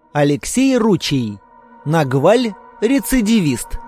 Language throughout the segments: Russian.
Алексей Ручий. Нагваль — рецидивист.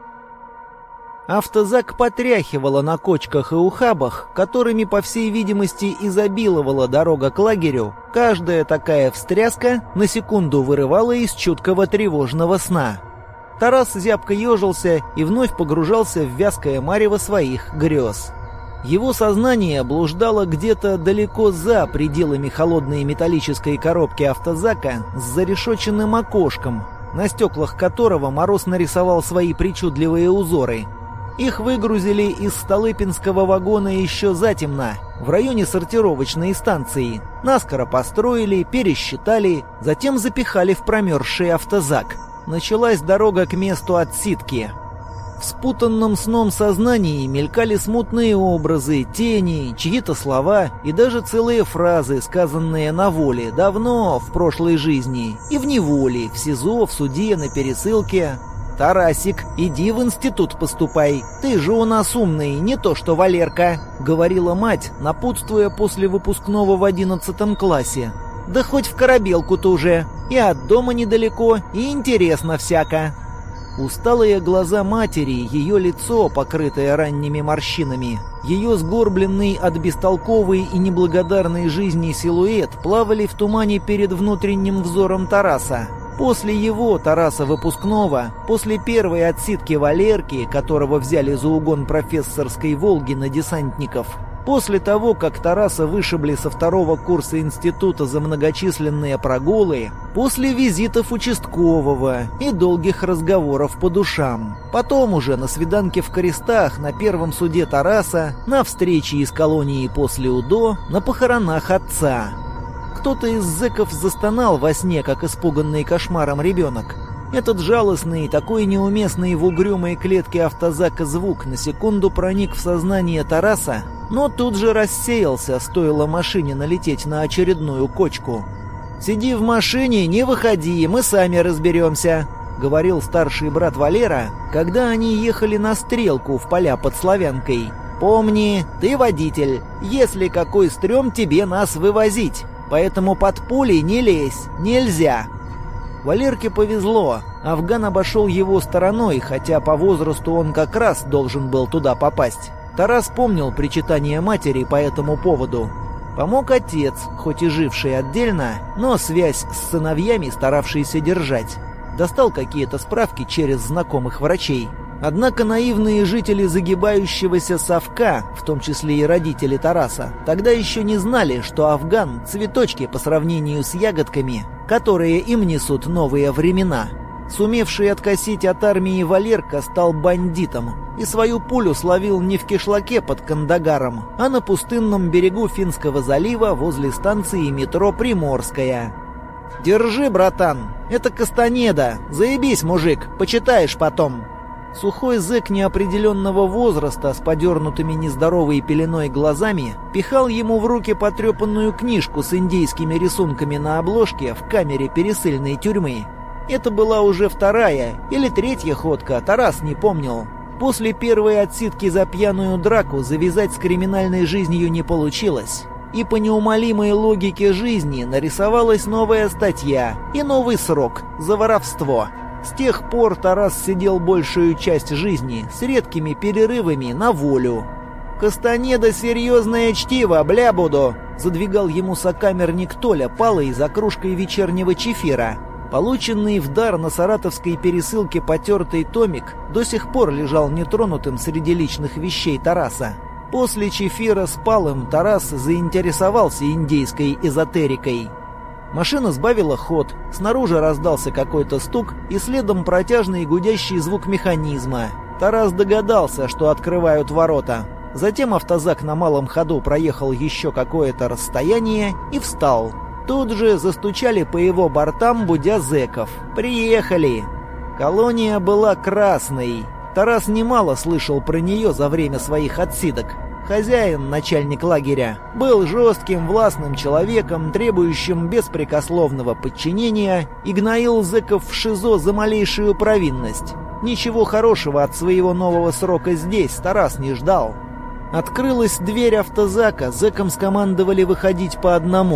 Автозак потряхивала на кочках и ухабах, которыми, по всей видимости, изобиловала дорога к лагерю. Каждая такая встряска на секунду вырывала из чуткого тревожного сна. Тарас зябко ежился и вновь погружался в вязкое марево своих грез. Его сознание блуждало где-то далеко за пределами холодной металлической коробки автозака с зарешоченным окошком, на стеклах которого Мороз нарисовал свои причудливые узоры. Их выгрузили из Столыпинского вагона еще затемно, в районе сортировочной станции. Наскоро построили, пересчитали, затем запихали в промерзший автозак. Началась дорога к месту отсидки. В спутанном сном сознании мелькали смутные образы, тени, чьи-то слова и даже целые фразы, сказанные на воле, давно, в прошлой жизни, и в неволе, в СИЗО, в суде, на пересылке. «Тарасик, иди в институт поступай, ты же у нас умный, не то что Валерка», — говорила мать, напутствуя после выпускного в 11 классе. «Да хоть в корабелку тоже, и от дома недалеко, и интересно всяко». Усталые глаза матери, ее лицо, покрытое ранними морщинами, ее сгорбленный от бестолковой и неблагодарной жизни силуэт плавали в тумане перед внутренним взором Тараса. После его, Тараса выпускного, после первой отсидки Валерки, которого взяли за угон профессорской «Волги» на десантников, после того, как Тараса вышибли со 2-го курса института за многочисленные прогулы, после визитов участкового и долгих разговоров по душам, потом уже на свиданке в Крестах, на первом суде Тараса, на встрече из колонии после УДО, на похоронах отца. Кто-то из зэков застонал во сне, как испуганный кошмаром ребенок. Этот жалостный, такой неуместный в угрюмой клетке автозака звук на секунду проник в сознание Тараса, но тут же рассеялся, стоило машине налететь на очередную кочку. «Сиди в машине, не выходи, мы сами разберемся», — говорил старший брат Валера, когда они ехали на стрелку в поля под Славянкой. «Помни, ты водитель, если какой стрём, тебе нас вывозить, поэтому под пулей не лезь, нельзя». Валерке повезло. Афган обошел его стороной, хотя по возрасту он как раз должен был туда попасть. Тарас помнил причитание матери по этому поводу. Помог отец, хоть и живший отдельно, но связь с сыновьями старавшийся держать. Достал какие-то справки через знакомых врачей. Однако наивные жители загибающегося совка, в том числе и родители Тараса, тогда еще не знали, что Афган – цветочки по сравнению с ягодками, которые им несут новые времена. Сумевший откосить от армии Валерка стал бандитом и свою пулю словил не в кишлаке под Кандагаром, а на пустынном берегу Финского залива возле станции метро «Приморская». «Держи, братан, это Кастанеда, заебись, мужик, почитаешь потом». Сухой зэк неопределенного возраста с подернутыми нездоровой пеленой глазами пихал ему в руки потрепанную книжку с индейскими рисунками на обложке в камере пересыльной тюрьмы. Это была уже 2-я или 3-я ходка, Тарас не помнил. После первой отсидки за пьяную драку завязать с криминальной жизнью не получилось. И по неумолимой логике жизни нарисовалась новая статья и новый срок за воровство. С тех пор Тарас сидел большую часть жизни с редкими перерывами на волю. «Кастанеда — серьезное чтиво, бля буду!» — задвигал ему сокамерник Толя палой за кружкой вечернего чефира. Полученный в дар на саратовской пересылке потертый томик до сих пор лежал нетронутым среди личных вещей Тараса. После чефира с палом Тарас заинтересовался индейской эзотерикой. Машина сбавила ход, снаружи раздался какой-то стук и следом протяжный гудящий звук механизма. Тарас догадался, что открывают ворота. Затем автозак на малом ходу проехал еще какое-то расстояние и встал. Тут же застучали по его бортам, будя зэков. «Приехали!» Колония была красной. Тарас немало слышал про нее за время своих отсидок. Хозяин, начальник лагеря, был жестким, властным человеком, требующим беспрекословного подчинения, и гноил зэков в ШИЗО за малейшую провинность. Ничего хорошего от своего нового срока здесь Тарас не ждал. Открылась дверь автозака, зэкам скомандовали выходить по одному.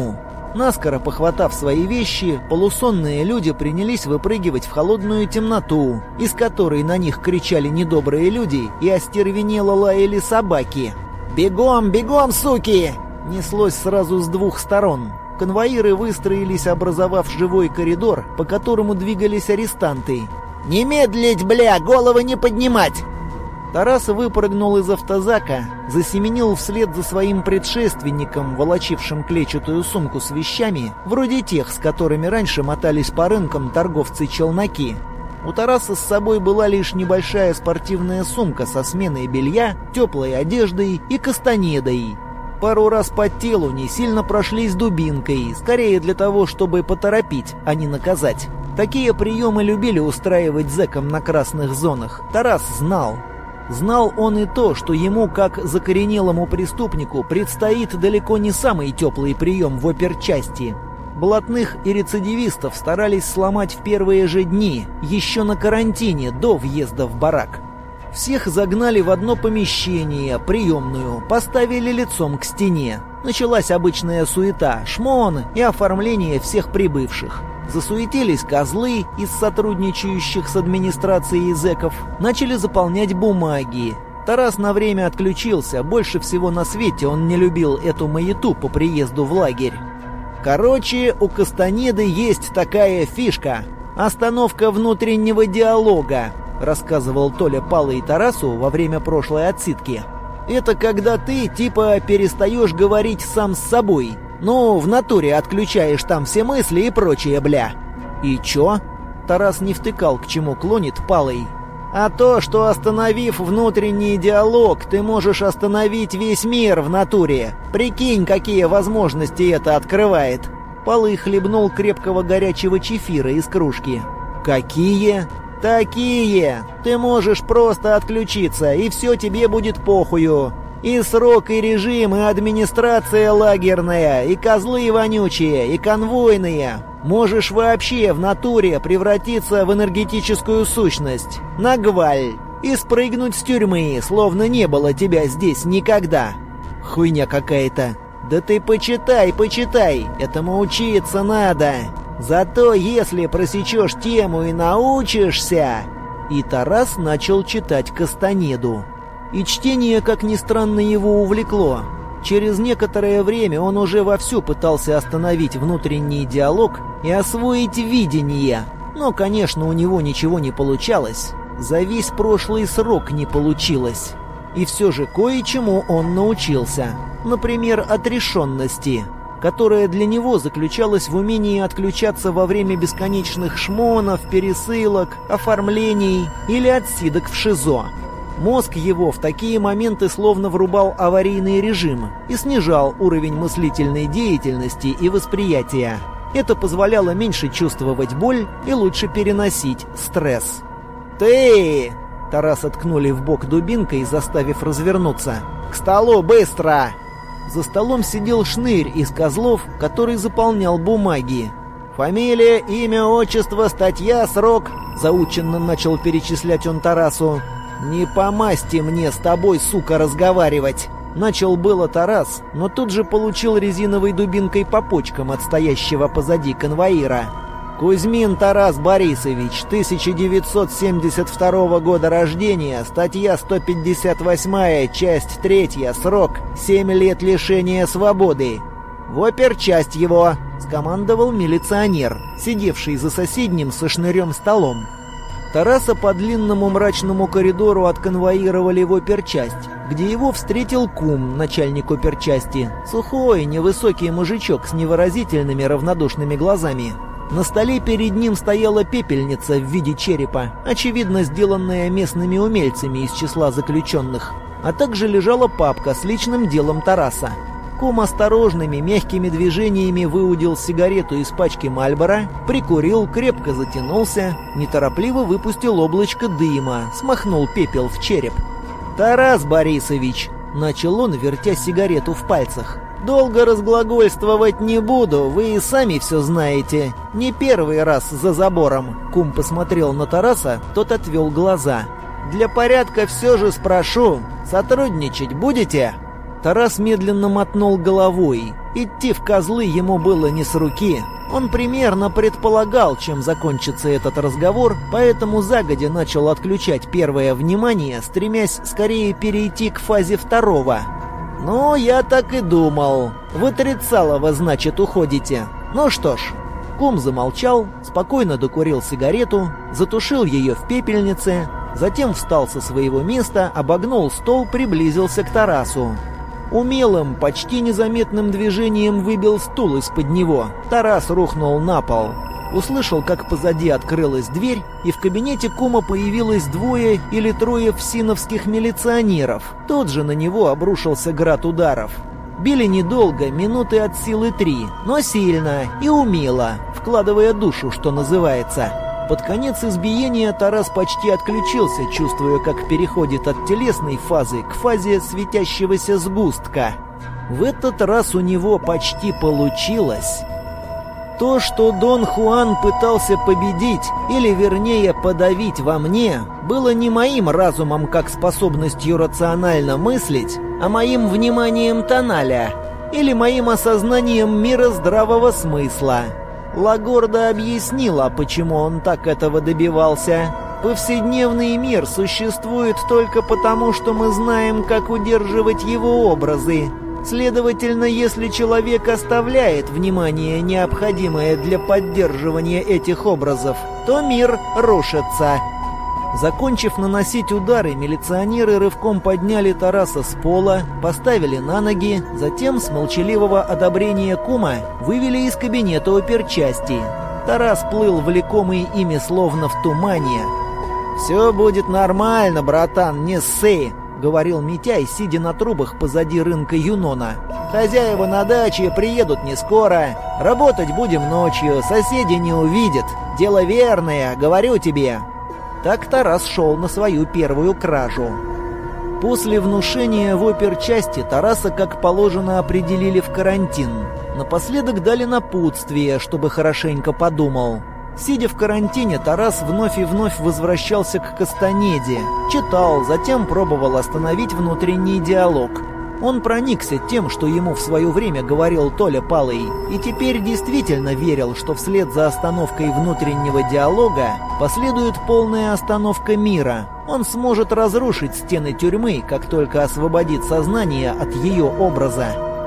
Наскоро похватав свои вещи, полусонные люди принялись выпрыгивать в холодную темноту, из которой на них кричали недобрые люди и остервенело лаяли собаки. «Бегом, бегом, суки!» неслось сразу с двух сторон. Конвоиры выстроились, образовав живой коридор, по которому двигались арестанты. «Не медлить, бля, головы не поднимать!» Тарас выпрыгнул из автозака, засеменил вслед за своим предшественником, волочившим клетчатую сумку с вещами, вроде тех, с которыми раньше мотались по рынкам торговцы-челноки. У Тараса с собой была лишь небольшая спортивная сумка со сменой белья, теплой одеждой и кастанедой. Пару раз по телу не сильно прошлись дубинкой, скорее для того, чтобы поторопить, а не наказать. Такие приемы любили устраивать зэкам на красных зонах. Тарас знал. Знал он и то, что ему, как закоренелому преступнику, предстоит далеко не самый теплый прием в оперчасти. Блатных и рецидивистов старались сломать в первые же дни, еще на карантине, до въезда в барак. Всех загнали в одно помещение, приемную, поставили лицом к стене. Началась обычная суета, шмон и оформление всех прибывших. Засуетились козлы из сотрудничающих с администрацией зэков, начали заполнять бумаги. Тарас на время отключился, больше всего на свете он не любил эту маяту по приезду в лагерь. Короче, у Кастанеды есть такая фишка – остановка внутреннего диалога, рассказывал Толя Палый Тарасу во время прошлой отсидки. Это когда ты типа перестаешь говорить сам с собой. Ну, в натуре отключаешь там все мысли и прочее, бля. И чё? Тарас не втыкал, к чему клонит Палый. А то, что остановив внутренний диалог, ты можешь остановить весь мир в натуре. Прикинь, какие возможности это открывает. Палый хлебнул крепкого горячего чефира из кружки. Какие? Такие! Ты можешь просто отключиться, и все тебе будет похую. И срок, и режим, и администрация лагерная, и козлы вонючие, и конвойные. Можешь вообще в натуре превратиться в энергетическую сущность. Нагваль. И спрыгнуть с тюрьмы, словно не было тебя здесь никогда. Хуйня какая-то. Да ты почитай, этому учиться надо. Зато если просечешь тему и научишься... И Тарас начал читать Кастанеду. И чтение, как ни странно, его увлекло. Через некоторое время он уже вовсю пытался остановить внутренний диалог и освоить видение. Но, конечно, у него ничего не получалось. За весь прошлый срок не получилось. И все же кое-чему он научился. Например, отрешенности, которая для него заключалась в умении отключаться во время бесконечных шмонов, пересылок, оформлений или отсидок в ШИЗО. Мозг его в такие моменты словно врубал аварийный режим и снижал уровень мыслительной деятельности и восприятия. Это позволяло меньше чувствовать боль и лучше переносить стресс. «Ты!» — Тараса ткнули в бок дубинкой, заставив развернуться. «К столу, быстро!» За столом сидел шнырь из козлов, который заполнял бумаги. «Фамилия, имя, отчество, статья, срок», — заученно начал перечислять он Тарасу. «Не по масти мне с тобой, сука, разговаривать!» Начал было Тарас, но тут же получил резиновой дубинкой по почкам от стоящего позади конвоира. «Кузьмин Тарас Борисович, 1972 года рождения, статья 158, часть 3, срок 7 лет лишения свободы». «В оперчасть его!» — скомандовал милиционер, сидевший за соседним со шнырем столом. Тараса по длинному мрачному коридору отконвоировали в оперчасть, где его встретил кум, начальник оперчасти, сухой, невысокий мужичок с невыразительными равнодушными глазами. На столе перед ним стояла пепельница в виде черепа, очевидно сделанная местными умельцами из числа заключенных, а также лежала папка с личным делом Тараса. Кум осторожными, мягкими движениями выудил сигарету из пачки Мальборо, прикурил, крепко затянулся, неторопливо выпустил облачко дыма, смахнул пепел в череп. «Тарас Борисович!» — начал он, вертя сигарету в пальцах. «Долго разглагольствовать не буду, вы и сами все знаете. Не первый раз за забором». Кум посмотрел на Тараса, тот отвел глаза. «Для порядка все же спрошу, сотрудничать будете?» Тарас медленно мотнул головой. Идти в козлы ему было не с руки. Он примерно предполагал, чем закончится этот разговор, поэтому загодя начал отключать первое внимание, стремясь скорее перейти к фазе второго. «Ну, я так и думал. В отрицалово, значит, уходите. Ну что ж». Кум замолчал, спокойно докурил сигарету, затушил ее в пепельнице, затем встал со своего места, обогнул стол, приблизился к Тарасу. Умелым, почти незаметным движением выбил стул из-под него. Тарас рухнул на пол. Услышал, как позади открылась дверь, и в кабинете кума появилось 2 или 3 всиновских милиционеров. Тут же на него обрушился град ударов. Били недолго, минуты от силы 3, но сильно и умело, вкладывая душу, что называется. Под конец избиения Тарас почти отключился, чувствуя, как переходит от телесной фазы к фазе светящегося сгустка. В этот раз у него почти получилось. То, что Дон Хуан пытался победить, или вернее подавить во мне, было не моим разумом как способностью рационально мыслить, а моим вниманием тоналя, или моим осознанием мира здравого смысла. Лагорда объяснила, почему он так этого добивался. Повседневный мир существует только потому, что мы знаем, как удерживать его образы. Следовательно, если человек оставляет внимание, необходимое для поддерживания этих образов, то мир рушится. Закончив наносить удары, милиционеры рывком подняли Тараса с пола, поставили на ноги, затем с молчаливого одобрения кума вывели из кабинета оперчасти. Тарас плыл влекомый ими словно в тумане. «Все будет нормально, братан, не ссы», — говорил Митяй, сидя на трубах позади рынка Юнона. «Хозяева на даче приедут не скоро. Работать будем ночью, соседи не увидят. Дело верное, говорю тебе». Так Тарас шел на свою первую кражу. После внушения в оперчасти Тараса, как положено, определили в карантин. Напоследок дали напутствие, чтобы хорошенько подумал. Сидя в карантине, Тарас вновь и вновь возвращался к Кастанеде. Читал, затем пробовал остановить внутренний диалог. Он проникся тем, что ему в свое время говорил Толя Палый, и теперь действительно верил, что вслед за остановкой внутреннего диалога последует полная остановка мира. Он сможет разрушить стены тюрьмы, как только освободит сознание от ее образа.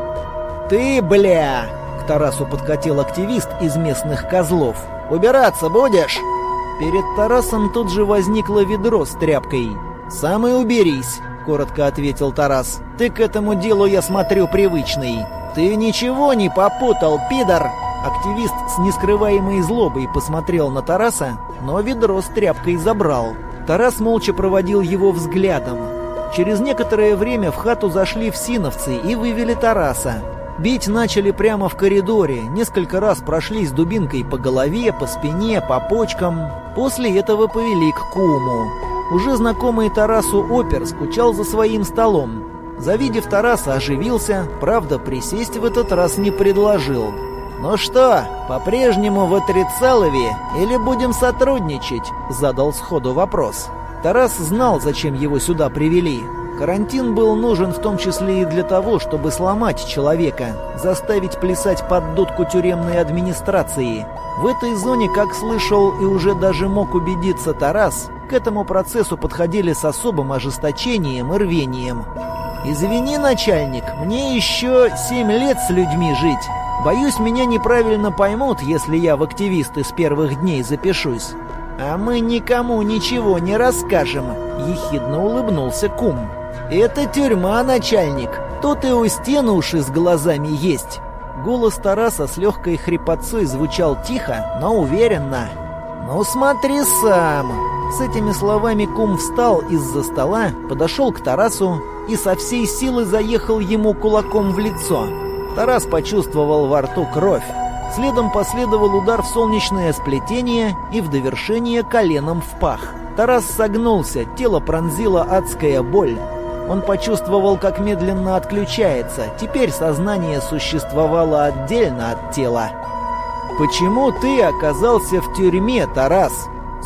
«Ты, бля!» — к Тарасу подкатил активист из местных козлов. «Убираться будешь?» Перед Тарасом тут же возникло ведро с тряпкой. «Сам и уберись», — коротко ответил Тарас. «Ты к этому делу, я смотрю, привычный». «Ты ничего не попутал, пидор!» Активист с нескрываемой злобой посмотрел на Тараса, но ведро с тряпкой забрал. Тарас молча проводил его взглядом. Через некоторое время в хату зашли всиновцы и вывели Тараса. Бить начали прямо в коридоре, несколько раз прошлись дубинкой по голове, по спине, по почкам. После этого повели к куму. Уже знакомый Тарасу опер скучал за своим столом. Завидев Тараса, оживился, правда, присесть в этот раз не предложил. «Ну что, по-прежнему в отрицалове или будем сотрудничать?» — задал сходу вопрос. Тарас знал, зачем его сюда привели. Карантин был нужен в том числе и для того, чтобы сломать человека, заставить плясать под дудку тюремной администрации. В этой зоне, как слышал и уже даже мог убедиться Тарас, к этому процессу подходили с особым ожесточением и рвением. «Извини, начальник, мне еще 7 лет с людьми жить. Боюсь, меня неправильно поймут, если я в активисты с первых дней запишусь». «А мы никому ничего не расскажем», — ехидно улыбнулся кум. «Это тюрьма, начальник. Тут и у стены уши с глазами есть». Голос Тараса с легкой хрипотцой звучал тихо, но уверенно. «Ну смотри сам». С этими словами кум встал из-за стола, подошел к Тарасу и со всей силы заехал ему кулаком в лицо. Тарас почувствовал во рту кровь. Следом последовал удар в солнечное сплетение и в довершение коленом в пах. Тарас согнулся, тело пронзила адская боль. Он почувствовал, как медленно отключается. Теперь сознание существовало отдельно от тела. «Почему ты оказался в тюрьме, Тарас?» С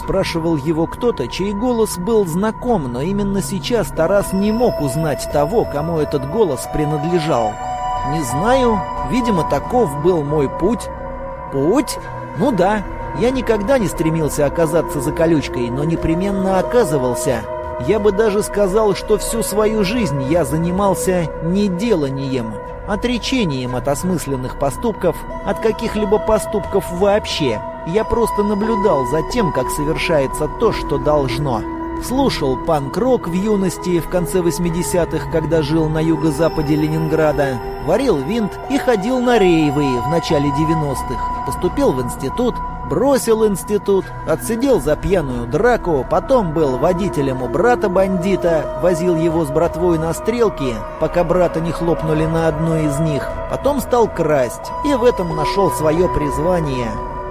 спрашивал его кто-то, чей голос был знаком, но именно сейчас Тарас не мог узнать того, кому этот голос принадлежал. «Не знаю. Видимо, таков был мой путь». «Путь? Ну да. Я никогда не стремился оказаться за колючкой, но непременно оказывался. Я бы даже сказал, что всю свою жизнь я занимался неделанием, отречением от осмысленных поступков, от каких-либо поступков вообще. Я просто наблюдал за тем, как совершается то, что должно. Слушал панк-рок в юности, в конце 80-х, когда жил на юго-западе Ленинграда, варил винт и ходил на рейвы в начале 90-х. Поступил в институт, бросил институт, отсидел за пьяную драку, потом был водителем у брата-бандита, возил его с братвой на стрелки, пока брата не хлопнули на одной из них, потом стал красть, и в этом нашел свое призвание».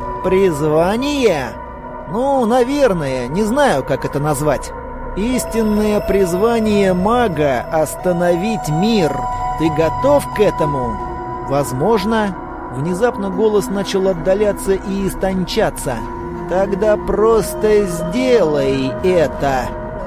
«Призвание?» «Ну, наверное, не знаю, как это назвать. Истинное призвание мага — остановить мир. Ты готов к этому?» «Возможно». Внезапно голос начал отдаляться и истончаться. «Тогда просто сделай это!»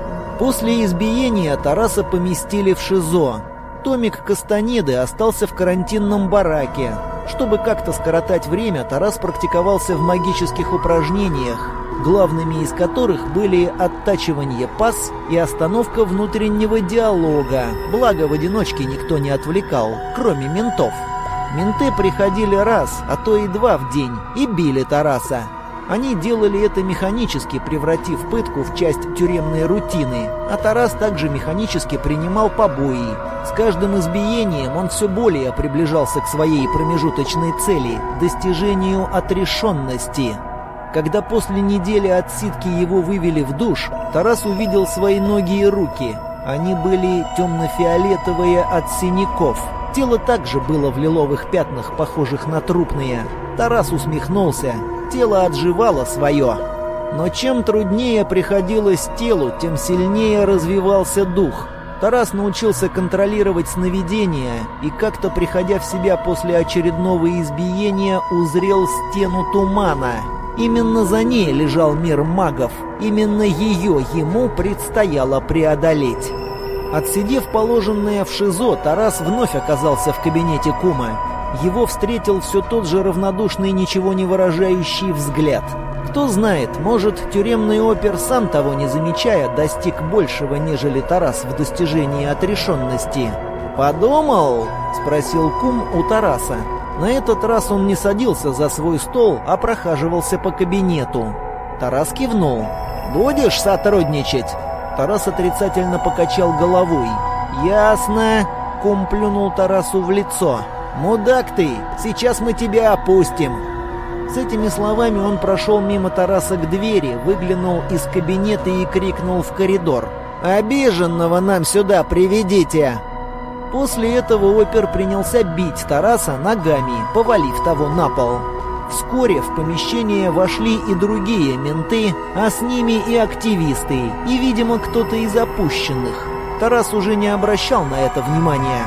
После избиения Тараса поместили в ШИЗО. Томик Кастанеды остался в карантинном бараке. Чтобы как-то скоротать время, Тарас практиковался в магических упражнениях, главными из которых были оттачивание пасс и остановка внутреннего диалога, благо в одиночке никто не отвлекал, кроме ментов. Менты приходили раз, а то и два в день, и били Тараса. Они делали это механически, превратив пытку в часть тюремной рутины, а Тарас также механически принимал побои. С каждым избиением он все более приближался к своей промежуточной цели – достижению отрешенности. Когда после недели отсидки его вывели в душ, Тарас увидел свои ноги и руки. Они были темно-фиолетовые от синяков. Тело также было в лиловых пятнах, похожих на трупные. Тарас усмехнулся. Тело отживало свое. Но чем труднее приходилось телу, тем сильнее развивался дух. Тарас научился контролировать сновидения и, как-то приходя в себя после очередного избиения, узрел стену тумана. Именно за ней лежал мир магов. Именно ее ему предстояло преодолеть. Отсидев положенное в ШИЗО, Тарас вновь оказался в кабинете кума. Его встретил все тот же равнодушный, ничего не выражающий взгляд. Кто знает, может, тюремный опер, сам того не замечая, достиг большего, нежели Тарас в достижении отрешенности. «Подумал?» — спросил кум у Тараса. На этот раз он не садился за свой стол, а прохаживался по кабинету. Тарас кивнул. «Будешь сотрудничать?» Тарас отрицательно покачал головой. «Ясно», — кум плюнул Тарасу в лицо. «Мудак ты, сейчас мы тебя опустим». С этими словами он прошел мимо Тараса к двери, выглянул из кабинета и крикнул в коридор: «Обиженного нам сюда приведите!» После этого опер принялся бить Тараса ногами, повалив того на пол. Вскоре в помещение вошли и другие менты, а с ними и активисты, и, видимо, кто-то из опущенных. Тарас уже не обращал на это внимания.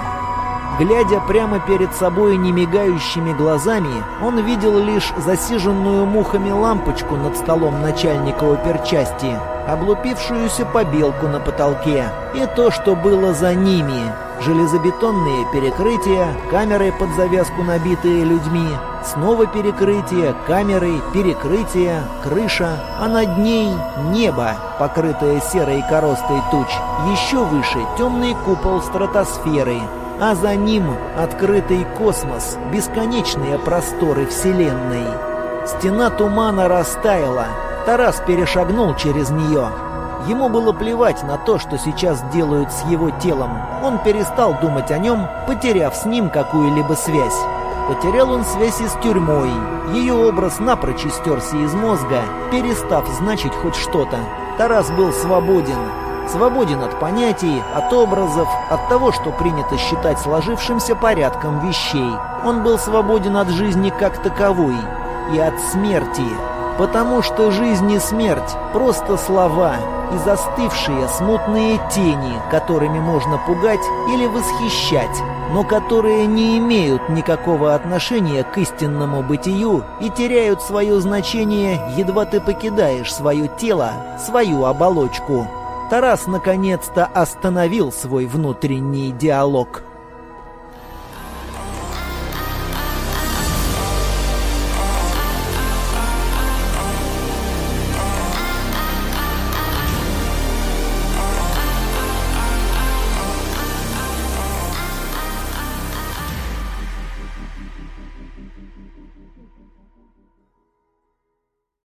Глядя прямо перед собой немигающими глазами, он видел лишь засиженную мухами лампочку над столом начальника оперчасти, облупившуюся побелку на потолке и то, что было за ними. Железобетонные перекрытия, камеры под завязку, набитые людьми, снова перекрытие, камеры, перекрытие, крыша, а над ней небо, покрытое серой коростой туч, еще выше темный купол стратосферы, а за ним открытый космос, бесконечные просторы Вселенной. Стена тумана растаяла, Тарас перешагнул через нее. Ему было плевать на то, что сейчас делают с его телом. Он перестал думать о нем, потеряв с ним какую-либо связь. Потерял он связь и с тюрьмой. Ее образ напрочь истерся из мозга, перестав значить хоть что-то. Тарас был свободен. Свободен от понятий, от образов, от того, что принято считать сложившимся порядком вещей. Он был свободен от жизни как таковой и от смерти. Потому что жизнь и смерть – просто слова и застывшие смутные тени, которыми можно пугать или восхищать. но которые не имеют никакого отношения к истинному бытию и теряют свое значение, едва ты покидаешь свое тело, свою оболочку. Тарас наконец-то остановил свой внутренний диалог.